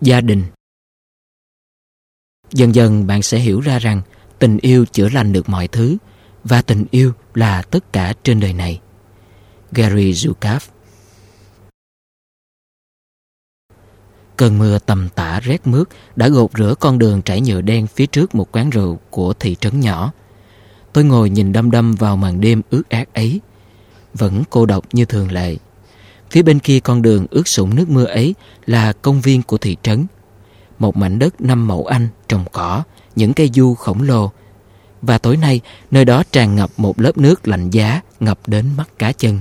Gia đình. Dần dần bạn sẽ hiểu ra rằng tình yêu chữa lành được mọi thứ, và tình yêu là tất cả trên đời này. Gary Zukav. Cơn mưa tầm tã rét mướt đã gột rửa con đường trải nhựa đen phía trước một quán rượu của thị trấn nhỏ. Tôi ngồi nhìn đăm đăm vào màn đêm ướt át ấy, vẫn cô độc như thường lệ. Phía bên kia con đường ướt sũng nước mưa ấy là công viên của thị trấn. Một mảnh đất 5 mẫu Anh trồng cỏ, những cây du khổng lồ. Và tối nay, nơi đó tràn ngập một lớp nước lạnh giá ngập đến mắt cá chân.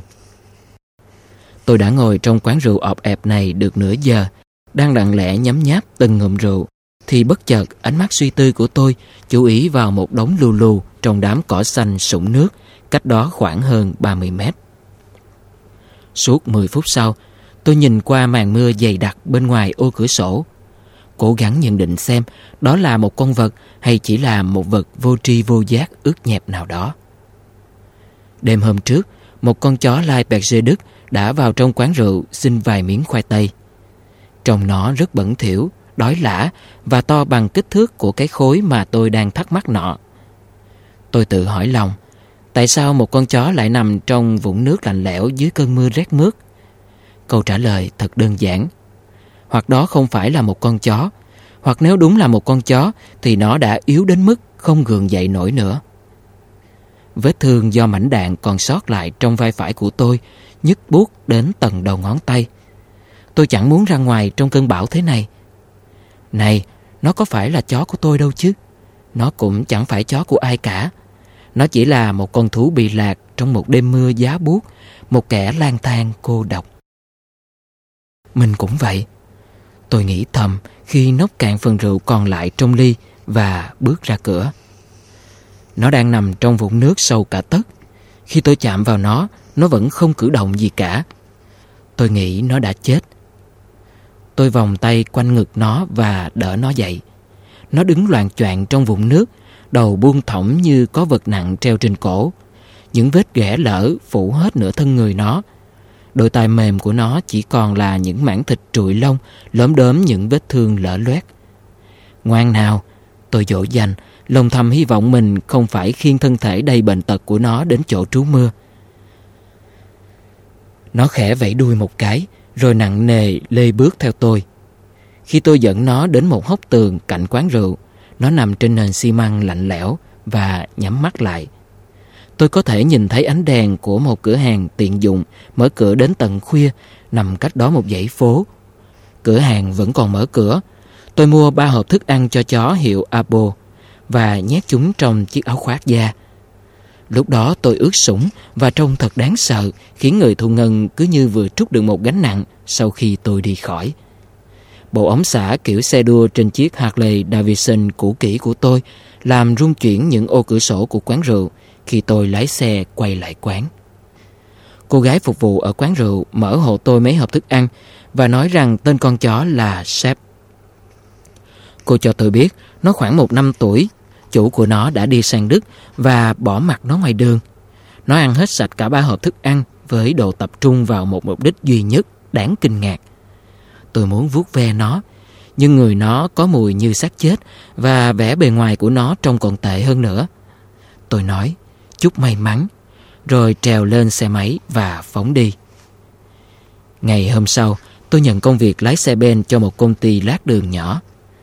Tôi đã ngồi trong quán rượu ọp ẹp này được nửa giờ, đang lặng lẽ nhấm nháp từng ngụm rượu, thì bất chợt ánh mắt suy tư của tôi chú ý vào một đống lù lù trong đám cỏ xanh sũng nước, cách đó khoảng hơn 30 mét. Suốt 10 phút sau, tôi nhìn qua màn mưa dày đặc bên ngoài ô cửa sổ, cố gắng nhận định xem đó là một con vật hay chỉ là một vật vô tri vô giác ướt nhẹp nào đó. Đêm hôm trước, một con chó lai Berger Đức đã vào trong quán rượu xin vài miếng khoai tây. Trông nó rất bẩn thỉu, đói lả và to bằng kích thước của cái khối mà tôi đang thắc mắc nọ. Tôi tự hỏi lòng, tại sao một con chó lại nằm trong vũng nước lạnh lẽo dưới cơn mưa rét mướt? Câu trả lời thật đơn giản. Hoặc đó không phải là một con chó, hoặc nếu đúng là một con chó thì nó đã yếu đến mức không gượng dậy nổi nữa. Vết thương do mảnh đạn còn sót lại trong vai phải của tôi nhức buốt đến tận đầu ngón tay. Tôi chẳng muốn ra ngoài trong cơn bão thế này. Này, nó có phải là chó của tôi đâu chứ? Nó cũng chẳng phải chó của ai cả. Nó chỉ là một con thú bị lạc trong một đêm mưa giá buốt, một kẻ lang thang cô độc. Mình cũng vậy. Tôi nghĩ thầm khi nốc cạn phần rượu còn lại trong ly và bước ra cửa. Nó đang nằm trong vũng nước sâu cả tấc. Khi tôi chạm vào nó vẫn không cử động gì cả. Tôi nghĩ nó đã chết. Tôi vòng tay quanh ngực nó và đỡ nó dậy. Nó đứng loạng choạng trong vũng nước, đầu buông thõng như có vật nặng treo trên cổ. Những vết ghẻ lở phủ hết nửa thân người nó. Đôi tai mềm của nó chỉ còn là những mảng thịt trụi lông, lốm đốm những vết thương lở loét. Ngoan nào, tôi dỗ dành, lòng thầm hy vọng mình không phải khiêng thân thể đầy bệnh tật của nó đến chỗ trú mưa. Nó khẽ vẫy đuôi một cái, rồi nặng nề lê bước theo tôi. Khi tôi dẫn nó đến một hốc tường cạnh quán rượu, nó nằm trên nền xi măng lạnh lẽo và nhắm mắt lại. Tôi có thể nhìn thấy ánh đèn của một cửa hàng tiện dụng mở cửa đến tận khuya, nằm cách đó một dãy phố. Cửa hàng vẫn còn mở cửa. Tôi mua 3 hộp thức ăn cho chó hiệu Abo và nhét chúng trong chiếc áo khoác da. Lúc đó tôi ướt sũng và trông thật đáng sợ, khiến người thu ngân cứ như vừa trút được một gánh nặng sau khi tôi đi khỏi. Bộ ống xả kiểu xe đua trên chiếc Harley Davidson cũ kỹ của tôi làm rung chuyển những ô cửa sổ của quán rượu khi tôi lái xe quay lại quán. Cô gái phục vụ ở quán rượu mở hộ tôi mấy hộp thức ăn và nói rằng tên con chó là Shep. Cô cho tôi biết nó khoảng 1 năm tuổi. Chủ của nó đã đi sang Đức và bỏ mặc nó ngoài đường. Nó ăn hết sạch cả 3 hộp thức ăn với độ tập trung vào một mục đích duy nhất đáng kinh ngạc. Tôi muốn vuốt ve nó, nhưng người nó có mùi như xác chết và vẻ bề ngoài của nó trông còn tệ hơn nữa. Tôi nói, chúc may mắn, rồi trèo lên xe máy và phóng đi. Ngày hôm sau, tôi nhận công việc lái xe ben cho một công ty lát đường nhỏ.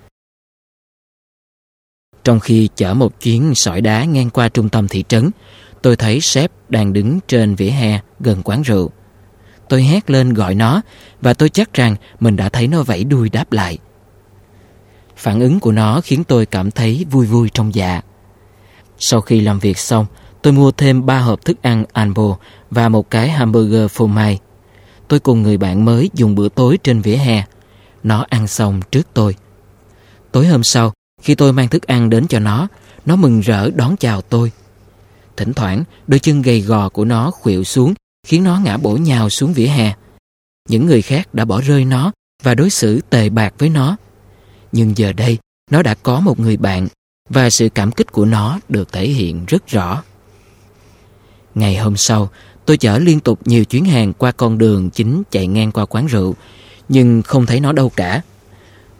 Trong khi chở một chuyến sỏi đá ngang qua trung tâm thị trấn, tôi thấy Shep đang đứng trên vỉa hè gần quán rượu. Tôi hét lên gọi nó và tôi chắc rằng mình đã thấy nó vẫy đuôi đáp lại. Phản ứng của nó khiến tôi cảm thấy vui vui trong dạ. Sau khi làm việc xong, tôi mua thêm 3 hộp thức ăn Albo và một cái hamburger phô mai. Tôi cùng người bạn mới dùng bữa tối trên vỉa hè. Nó ăn xong trước tôi. Tối hôm sau, khi tôi mang thức ăn đến cho nó mừng rỡ đón chào tôi. Thỉnh thoảng, đôi chân gầy gò của nó khuỵu xuống, khiến nó ngã bổ nhào xuống vỉa hè. Những người khác đã bỏ rơi nó và đối xử tệ bạc với nó. Nhưng giờ đây, nó đã có một người bạn và sự cảm kích của nó được thể hiện rất rõ. Ngày hôm sau, tôi chở liên tục nhiều chuyến hàng qua con đường chính chạy ngang qua quán rượu, nhưng không thấy nó đâu cả.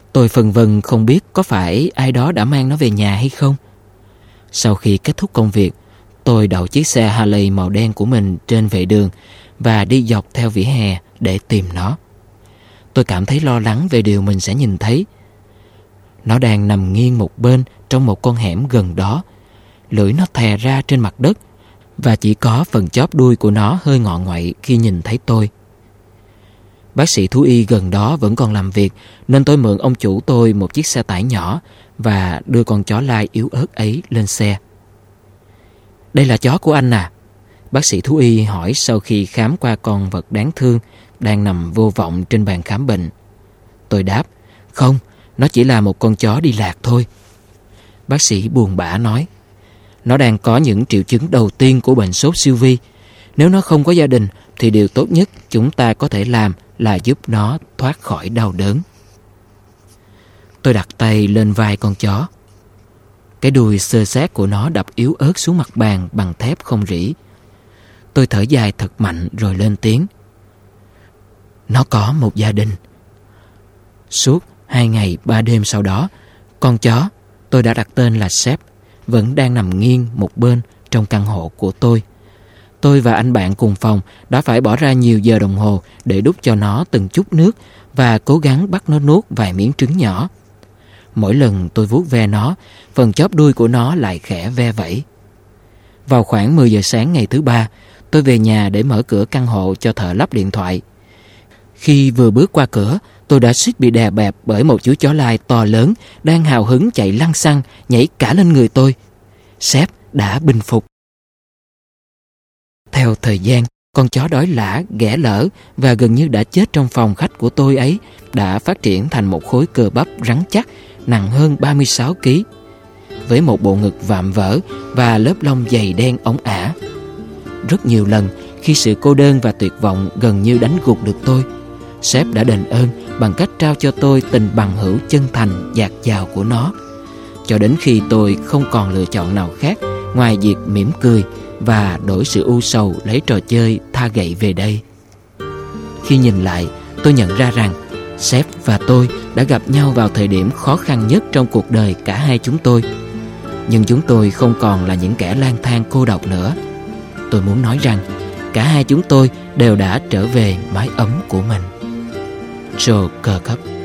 Tôi phân vân không biết có phải ai đó đã mang nó về nhà hay không. Sau khi kết thúc công việc, tôi đậu chiếc xe Harley màu đen của mình trên vệ đường và đi dọc theo vỉa hè để tìm nó. Tôi cảm thấy lo lắng về điều mình sẽ nhìn thấy. Nó đang nằm nghiêng một bên trong một con hẻm gần đó. Lưỡi nó thè ra trên mặt đất và chỉ có phần chóp đuôi của nó hơi ngọ nguậy khi nhìn thấy tôi. Bác sĩ thú y gần đó vẫn còn làm việc, nên tôi mượn ông chủ tôi một chiếc xe tải nhỏ và đưa con chó lai yếu ớt ấy lên xe. "Đây là chó của anh à?" Bác sĩ thú y hỏi sau khi khám qua con vật đáng thương đang nằm vô vọng trên bàn khám bệnh. Tôi đáp, "Không, nó chỉ là một con chó đi lạc thôi." Bác sĩ buồn bã nói, "Nó đang có những triệu chứng đầu tiên của bệnh sốt siêu vi. Nếu nó không có gia đình thì điều tốt nhất chúng ta có thể làm là giúp nó thoát khỏi đau đớn." Tôi đặt tay lên vai con chó. Cái đuôi xơ xác của nó đập yếu ớt xuống mặt bàn bằng thép không rỉ. Tôi thở dài thật mạnh rồi lên tiếng, "Nó có một gia đình." Suốt 2 ngày 3 đêm sau đó, con chó, tôi đã đặt tên là Sếp, vẫn đang nằm nghiêng một bên trong căn hộ của tôi. Tôi và anh bạn cùng phòng đã phải bỏ ra nhiều giờ đồng hồ để đút cho nó từng chút nước và cố gắng bắt nó nuốt vài miếng trứng nhỏ. Mỗi lần tôi vuốt ve nó, phần chóp đuôi của nó lại khẽ ve vẫy. Vào khoảng 10 giờ sáng ngày thứ 3, tôi về nhà để mở cửa căn hộ cho thợ lắp điện thoại. Khi vừa bước qua cửa, tôi đã suýt bị đè bẹp bởi một chú chó lai to lớn đang hào hứng chạy lăng xăng, nhảy cả lên người tôi. Sếp đã bình phục. Theo thời gian, con chó đói lả, ghẻ lở và gần như đã chết trong phòng khách của tôi ấy đã phát triển thành một khối cơ bắp rắn chắc, nặng hơn 36 kg, với một bộ ngực vạm vỡ và lớp lông dày đen óng ả. Rất nhiều lần, khi sự cô đơn và tuyệt vọng gần như đánh gục được tôi, Sếp đã đền ơn bằng cách trao cho tôi tình bằng hữu chân thành dạt dào của nó, cho đến khi tôi không còn lựa chọn nào khác ngoài việc mỉm cười và đổi sự u sầu lấy trò chơi tha gậy về đây. Khi nhìn lại, tôi nhận ra rằng Sếp và tôi đã gặp nhau vào thời điểm khó khăn nhất trong cuộc đời cả hai chúng tôi. Nhưng chúng tôi không còn là những kẻ lang thang cô độc nữa. Tôi muốn nói rằng cả hai chúng tôi đều đã trở về mái ấm của mình. Joe Kirkup.